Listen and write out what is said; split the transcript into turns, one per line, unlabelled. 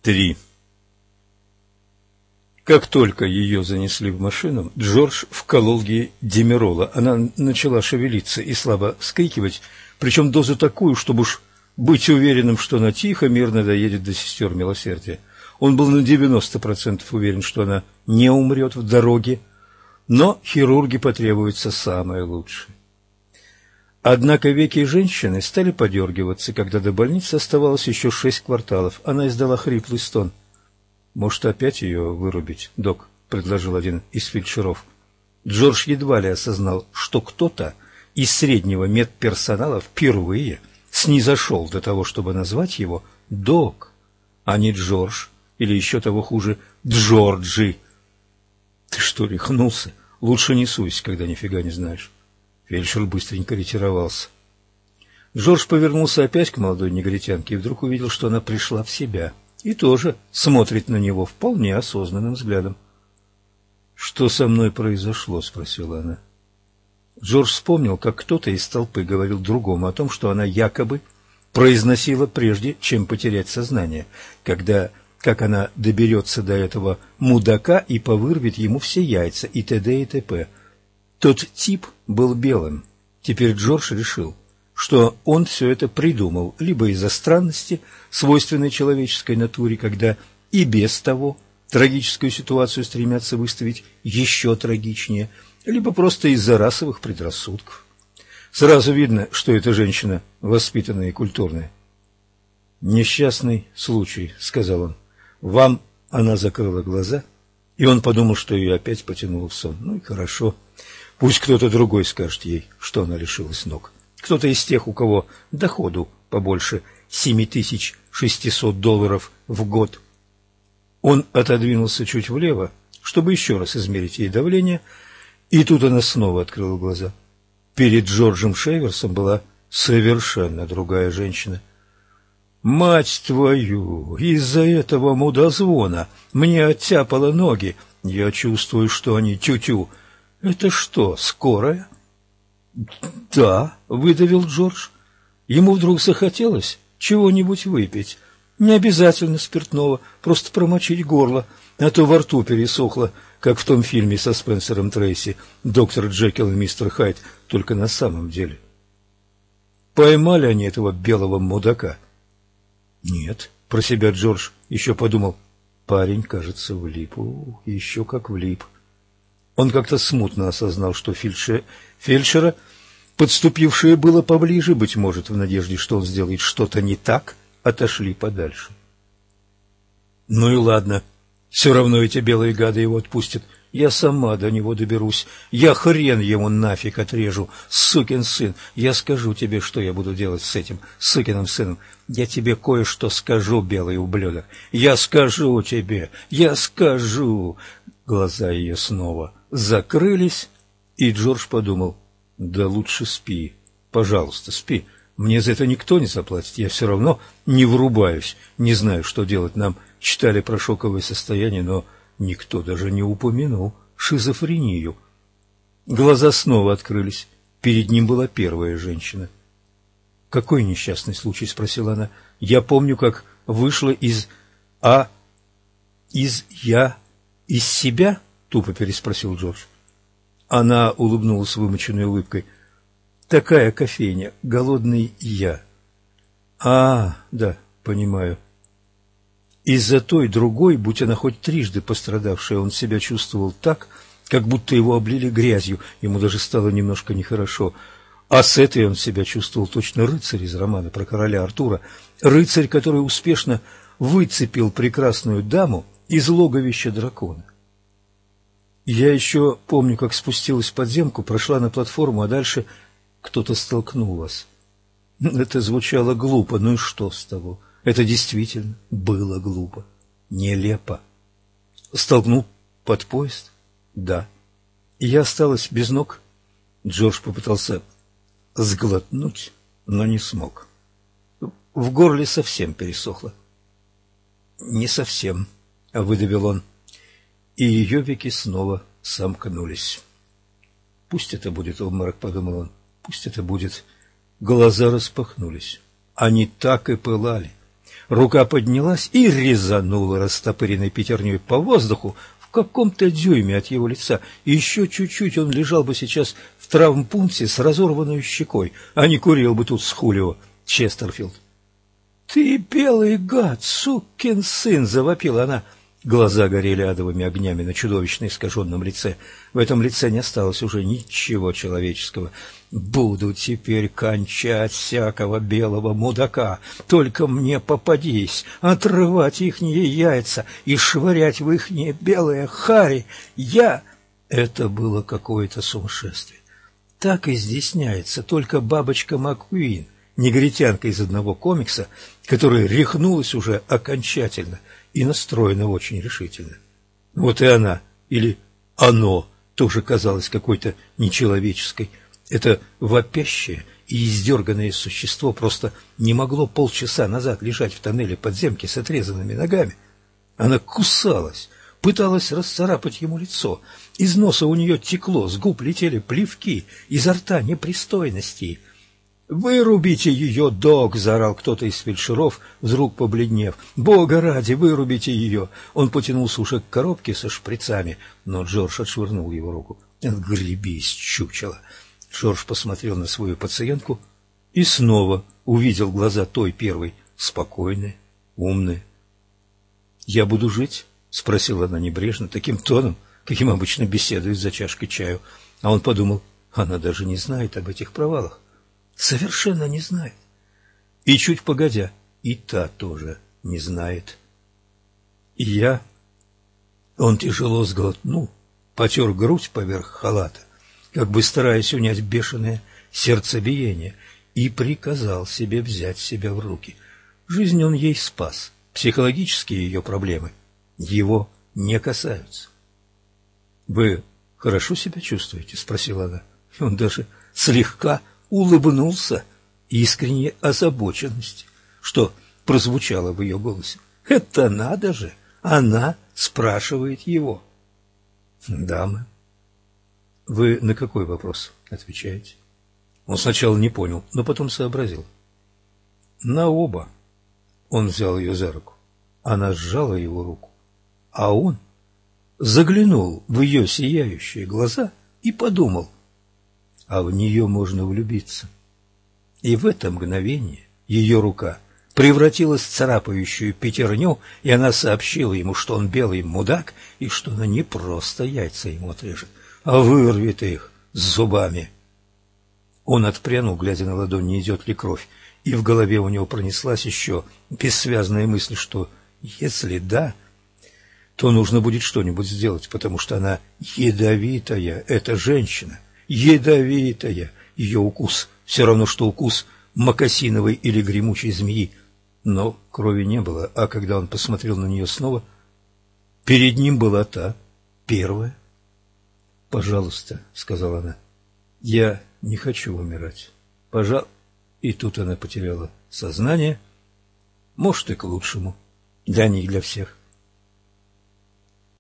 3. Как только ее занесли в машину, Джордж вколол ей димерола. Она начала шевелиться и слабо вскрикивать, причем дозу такую, чтобы уж быть уверенным, что она тихо, мирно доедет до сестер милосердия. Он был на 90% уверен, что она не умрет в дороге, но хирурги потребуется самое лучшее. Однако веки женщины стали подергиваться, когда до больницы оставалось еще 6 кварталов. Она издала хриплый стон. «Может, опять ее вырубить, док?» — предложил один из фельдшеров. Джордж едва ли осознал, что кто-то из среднего медперсонала впервые снизошел до того, чтобы назвать его «док», а не Джордж, или еще того хуже Джорджи. «Ты что, рехнулся? Лучше не суйся, когда нифига не знаешь». Фельдшер быстренько ретировался. Джордж повернулся опять к молодой негритянке и вдруг увидел, что она пришла в себя и тоже смотрит на него вполне осознанным взглядом. «Что со мной произошло?» — спросила она. Джордж вспомнил, как кто-то из толпы говорил другому о том, что она якобы произносила прежде, чем потерять сознание, как она доберется до этого мудака и повырвет ему все яйца и т.д. и т.п. Тот тип был белым. Теперь Джордж решил, что он все это придумал либо из-за странности, свойственной человеческой натуре, когда и без того трагическую ситуацию стремятся выставить еще трагичнее, либо просто из-за расовых предрассудков. Сразу видно, что эта женщина воспитанная и культурная. «Несчастный случай», — сказал он. «Вам...» — она закрыла глаза, и он подумал, что ее опять потянуло в сон. Ну и хорошо. Пусть кто-то другой скажет ей, что она лишилась ног. Кто-то из тех, у кого доходу побольше $7600 в год. Он отодвинулся чуть влево, чтобы еще раз измерить ей давление, и тут она снова открыла глаза. Перед Джорджем Шеверсом была совершенно другая женщина. «Мать твою! Из-за этого мудозвона мне оттяпало ноги. Я чувствую, что они тю-тю. Это что, скорая?» «Да», — выдавил Джордж. Ему вдруг захотелось чего-нибудь выпить. Не обязательно спиртного, просто промочить горло, а то во рту пересохло, как в том фильме со Спенсером Трейси «Доктор Джекил и мистер Хайд», только на самом деле. Поймали они этого белого мудака? Нет, про себя Джордж еще подумал. Парень, кажется, влип. Еще как влип. Он как-то смутно осознал, что фельдшера, подступившие было поближе, быть может, в надежде, что он сделает что-то не так, отошли подальше. Ну и ладно, все равно эти белые гады его отпустят. Я сама до него доберусь. Я хрен ему нафиг отрежу, сукин сын. Я скажу тебе, что я буду делать с этим сукиным сыном. Я тебе кое-что скажу, белый ублюдок. Я скажу тебе, я скажу. Глаза ее снова закрылись, и Джордж подумал, да лучше спи, пожалуйста, спи. Мне за это никто не заплатит, я все равно не врубаюсь, не знаю, что делать. Нам читали про шоковое состояние, но никто даже не упомянул шизофрению. Глаза снова открылись. Перед ним была первая женщина. «Какой несчастный случай?» — спросила она. «Я помню, как вышла из себя?» — тупо переспросил Джордж. Она улыбнулась вымученной улыбкой. «Такая кофейня, голодный я». Да, понимаю». Из-за той другой, будь она хоть трижды пострадавшая, он себя чувствовал так, как будто его облили грязью, ему даже стало немножко нехорошо. А с этой он себя чувствовал точно рыцарь из романа про короля Артура, рыцарь, который успешно выцепил прекрасную даму из логовища дракона. Я еще помню, как спустилась в подземку, прошла на платформу, а дальше кто-то столкнул вас. Это звучало глупо, ну и что с того? Это действительно было глупо, нелепо. Столкнул под поезд? Да. И я осталась без ног. Джордж попытался сглотнуть, но не смог. В горле совсем пересохло. Не совсем, выдавил он. И ее веки снова сомкнулись. Пусть это будет обморок, подумал он. Пусть это будет. Глаза распахнулись. Они так и пылали. Рука поднялась и резанула растопыренной пятерней по воздуху в каком-то дюйме от его лица. И еще чуть-чуть он лежал бы сейчас в травмпункте с разорванной щекой, а не курил бы тут с Хулио Честерфилд. «Ты белый гад, сукин сын!» — завопила она. Глаза горели адовыми огнями на чудовищно искаженном лице. В этом лице не осталось уже ничего человеческого. «Буду теперь кончать всякого белого мудака. Только мне попадись, отрывать ихние яйца и швырять в ихние белые хари. Я...» Это было какое-то сумасшествие. Так изъясняется только бабочка МакКуин, негритянка из одного комикса, которая рехнулась уже окончательно и настроена очень решительно. Вот и она, или оно, тоже казалось какой-то нечеловеческой. Это вопящее и издерганное существо просто не могло полчаса назад лежать в тоннеле подземки с отрезанными ногами. Она кусалась, пыталась расцарапать ему лицо. Из носа у нее текло, с губ летели плевки, изо рта непристойности. «Вырубите ее, док!» — заорал кто-то из фельдшеров, вдруг побледнев. «Бога ради, вырубите ее!» Он потянулся уже к коробке со шприцами, но Джордж отшвырнул его руку. «Отгребись, чучело!» Джордж посмотрел на свою пациентку и снова увидел глаза той первой, спокойные, умные. «Я буду жить?» — спросила она небрежно, таким тоном, каким обычно беседуют за чашкой чаю. А он подумал, она даже не знает об этих провалах. Совершенно не знает. И чуть погодя, и та тоже не знает. И он тяжело сглотнул, потер грудь поверх халата, как бы стараясь унять бешеное сердцебиение, и приказал себе взять себя в руки. Жизнь он ей спас, психологические ее проблемы его не касаются. «Вы хорошо себя чувствуете?» — спросила она. И он даже слегка улыбнулся искренней озабоченности, что прозвучало в ее голосе. «Это надо же! Она спрашивает его!» «Да, мэм». «Вы на какой вопрос отвечаете?» Он сначала не понял, но потом сообразил. «На оба». Он взял ее за руку. Она сжала его руку, а он заглянул в ее сияющие глаза и подумал, а в нее можно влюбиться. И в это мгновение ее рука превратилась в царапающую пятерню, и она сообщила ему, что он белый мудак, и что она не просто яйца ему отрежет, а вырвет их с зубами. Он отпрянул, глядя на ладонь, не идет ли кровь, и в голове у него пронеслась еще бессвязная мысль, что если да, то нужно будет что-нибудь сделать, потому что она ядовитая, эта женщина, ядовитая. Ее укус все равно, что укус мокасиновой или гремучей змеи. Но крови не было, а когда он посмотрел на нее снова, перед ним была та, первая. «Пожалуйста», — сказала она, — «я не хочу умирать. И тут она потеряла сознание, может, и к лучшему, для них, для всех.